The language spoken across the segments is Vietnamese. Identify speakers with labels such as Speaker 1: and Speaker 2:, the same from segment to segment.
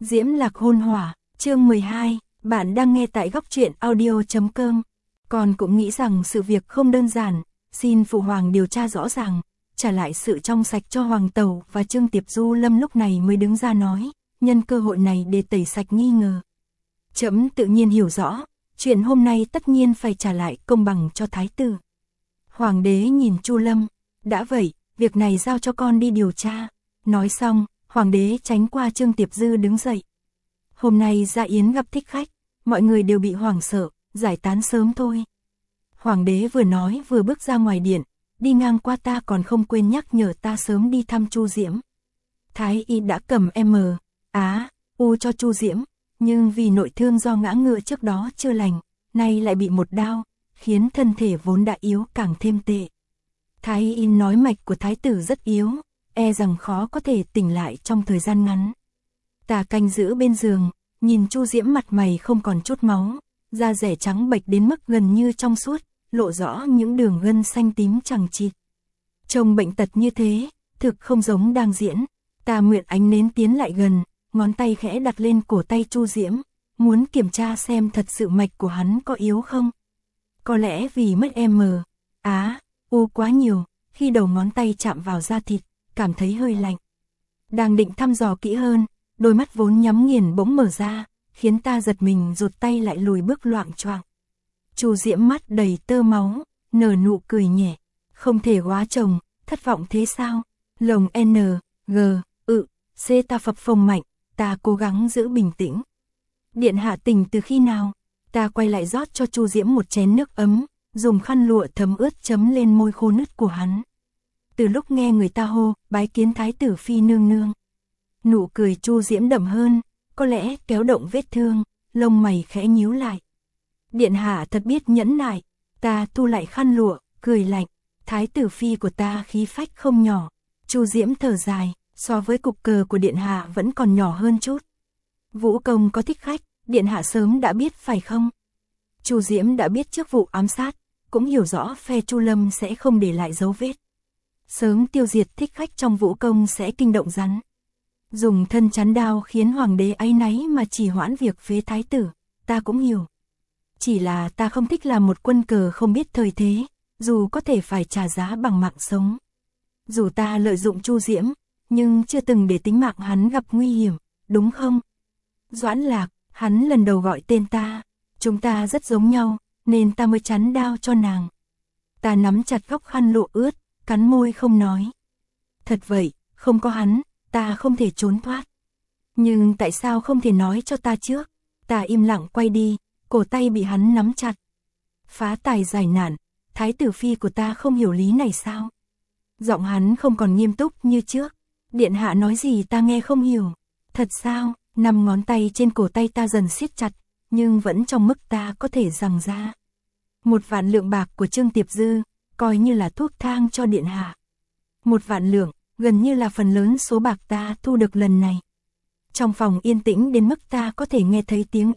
Speaker 1: Diễm Lạc hôn hỏa, chương 12, bạn đang nghe tại góc truyện audio.com. Con cũng nghĩ rằng sự việc không đơn giản, xin phụ hoàng điều tra rõ ràng, trả lại sự trong sạch cho Hoàng Tẩu và Trương Tiệp Du. Lâm lúc này mới đứng ra nói, nhân cơ hội này để tẩy sạch nghi ngờ. Trẫm tự nhiên hiểu rõ, chuyện hôm nay tất nhiên phải trả lại công bằng cho thái tử. Hoàng đế nhìn Chu Lâm, đã vậy, việc này giao cho con đi điều tra. Nói xong, Hoàng đế tránh qua Trương Tiệp Dư đứng dậy. Hôm nay ra yến gặp thích khách, mọi người đều bị hoảng sợ, giải tán sớm thôi. Hoàng đế vừa nói vừa bước ra ngoài điện, đi ngang qua ta còn không quên nhắc nhở ta sớm đi thăm Chu Diễm. Thái y đã cầm U cho Chu Diễm, nhưng vì nội thương do ngã ngựa trước đó chưa lành, nay lại bị một đao, khiến thân thể vốn đã yếu càng thêm tệ. Thái y nói mạch của thái tử rất yếu, e rằng khó có thể tỉnh lại trong thời gian ngắn. Ta canh giữ bên giường, nhìn Chu Diễm mặt mày không còn chút máu, da rẻ trắng bệch đến mức gần như trong suốt, lộ rõ những đường gân xanh tím chằng chịt. Trông bệnh tật như thế, thực không giống đang diễn. Ta nguyện ánh nến tiến lại gần, ngón tay khẽ đặt lên cổ tay Chu Diễm, muốn kiểm tra xem thật sự mạch của hắn có yếu không. Có lẽ vì mất U quá nhiều, khi đầu ngón tay chạm vào da thịt, cảm thấy hơi lạnh. Đang định thăm dò kỹ hơn, đôi mắt vốn nhắm nghiền bỗng mở ra, khiến ta giật mình rụt tay lại lùi bước loạng choạng. Chu Diễm mắt đầy tơ máu, nở nụ cười nhẹ. Không thể hóa chồng, thất vọng thế sao? Lồng C ta phập phồng mạnh, ta cố gắng giữ bình tĩnh. Điện hạ tỉnh từ khi nào? Ta quay lại rót cho Chu Diễm một chén nước ấm, dùng khăn lụa thấm ướt chấm lên môi khô nứt của hắn. Từ lúc nghe người ta hô, bái kiến thái tử phi nương nương. Nụ cười Chu Diễm đậm hơn, có lẽ kéo động vết thương, lông mày khẽ nhíu lại. Điện hạ thật biết nhẫn nại. Ta thu lại khăn lụa, cười lạnh. Thái tử phi của ta khí phách không nhỏ. Chu Diễm thở dài, so với cục cờ của điện hạ vẫn còn nhỏ hơn chút. Vũ công có thích khách, điện hạ sớm đã biết phải không? Chu Diễm đã biết trước vụ ám sát, cũng hiểu rõ phe Chu Lâm sẽ không để lại dấu vết. Sớm tiêu diệt thích khách trong vũ công sẽ kinh động rắn. Dùng thân chắn đao khiến hoàng đế áy náy mà trì hoãn việc phế thái tử, ta cũng hiểu. Chỉ là ta không thích làm một quân cờ không biết thời thế, dù có thể phải trả giá bằng mạng sống. Dù ta lợi dụng Chu Diễm, nhưng chưa từng để tính mạng hắn gặp nguy hiểm, đúng không? Doãn Lạc, hắn lần đầu gọi tên ta, chúng ta rất giống nhau, nên ta mới chắn đao cho nàng. Ta nắm chặt góc khăn lụa ướt, cắn môi không nói. Thật vậy, không có hắn, ta không thể trốn thoát. Nhưng tại sao không thể nói cho ta trước? Ta im lặng quay đi, cổ tay bị hắn nắm chặt. Phá tài giải nạn, thái tử phi của ta không hiểu lý này sao? Giọng hắn không còn nghiêm túc như trước. Điện hạ nói gì ta nghe không hiểu. Thật sao? 5 ngón tay trên cổ tay ta dần siết chặt, nhưng vẫn trong mức ta có thể giằng ra. 1 vạn lượng bạc của Trương Tiệp Dư, coi như là thuốc thang cho điện hạ. 1 vạn lượng, gần như là phần lớn số bạc ta thu được lần này. Trong phòng yên tĩnh đến mức ta có thể nghe thấy tiếng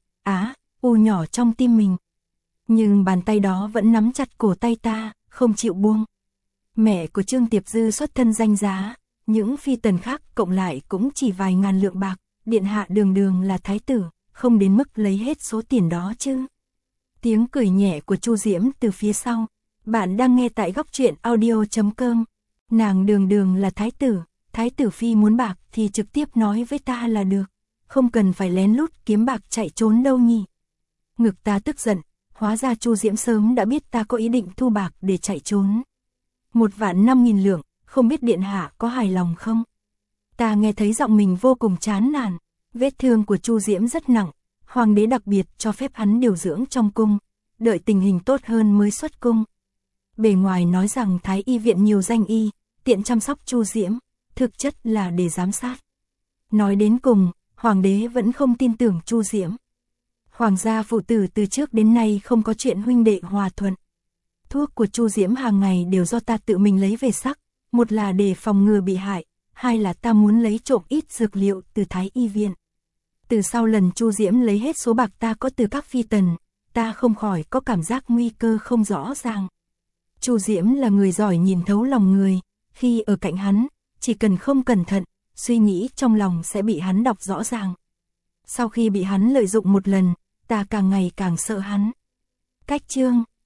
Speaker 1: U nhỏ trong tim mình. Nhưng bàn tay đó vẫn nắm chặt cổ tay ta, không chịu buông. Mẹ của Trương Tiệp Dư xuất thân danh giá, những phi tần khác cộng lại cũng chỉ vài ngàn lượng bạc, điện hạ đường đường là thái tử, không đến mức lấy hết số tiền đó chứ. Tiếng cười nhẹ của Chu Diễm từ phía sau. Bạn đang nghe tại góc truyện audio.com. Nàng đường đường là thái tử phi muốn bạc thì trực tiếp nói với ta là được, không cần phải lén lút kiếm bạc chạy trốn đâu nhỉ. Ngực ta tức giận, hóa ra Chu Diễm sớm đã biết ta có ý định thu bạc để chạy trốn. 1.500.000 lượng, không biết điện hạ có hài lòng không? Ta nghe thấy giọng mình vô cùng chán nản. Vết thương của Chu Diễm rất nặng, hoàng đế đặc biệt cho phép hắn điều dưỡng trong cung, đợi tình hình tốt hơn mới xuất cung. Bề ngoài nói rằng thái y viện nhiều danh y, tiện chăm sóc Chu Diễm, thực chất là để giám sát. Nói đến cùng, hoàng đế vẫn không tin tưởng Chu Diễm. Hoàng gia phụ tử từ trước đến nay không có chuyện huynh đệ hòa thuận. Thuốc của Chu Diễm hàng ngày đều do ta tự mình lấy về sắc, một là để phòng ngừa bị hại, hai là ta muốn lấy trộm ít dược liệu từ thái y viện. Từ sau lần Chu Diễm lấy hết số bạc ta có từ các phi tần, ta không khỏi có cảm giác nguy cơ không rõ ràng. Chu Diễm là người giỏi nhìn thấu lòng người, khi ở cạnh hắn, chỉ cần không cẩn thận, suy nghĩ trong lòng sẽ bị hắn đọc rõ ràng. Sau khi bị hắn lợi dụng một lần, ta càng ngày càng sợ hắn. Cách chương